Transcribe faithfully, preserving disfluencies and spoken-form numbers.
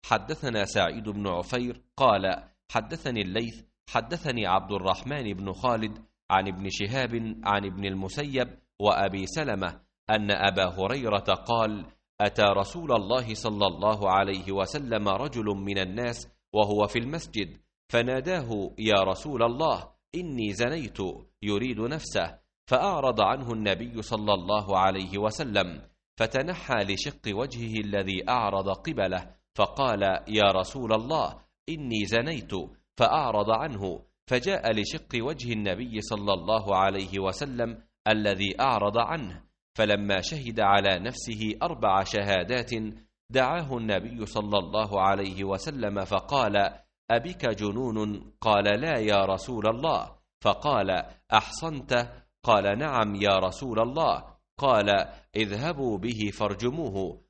حدثنا سعيد بن عفير قال حدثني الليث حدثني عبد الرحمن بن خالد عن ابن شهاب عن ابن المسيب وأبي سلمة أن أبا هريرة قال أتى رسول الله صلى الله عليه وسلم رجل من الناس وهو في المسجد فناداه يا رسول الله إني زنيت يريد نفسه، فأعرض عنه النبي صلى الله عليه وسلم، فتنحى لشق وجهه الذي أعرض قبله فقال يا رسول الله إني زنيت، فأعرض عنه، فجاء لشق وجه النبي صلى الله عليه وسلم الذي أعرض عنه، فلما شهد على نفسه أربع شهادات دعاه النبي صلى الله عليه وسلم فقال أبك جنون؟ قال لا يا رسول الله. فقال أحصنت؟ قال نعم يا رسول الله. قال اذهبوا به فارجموه،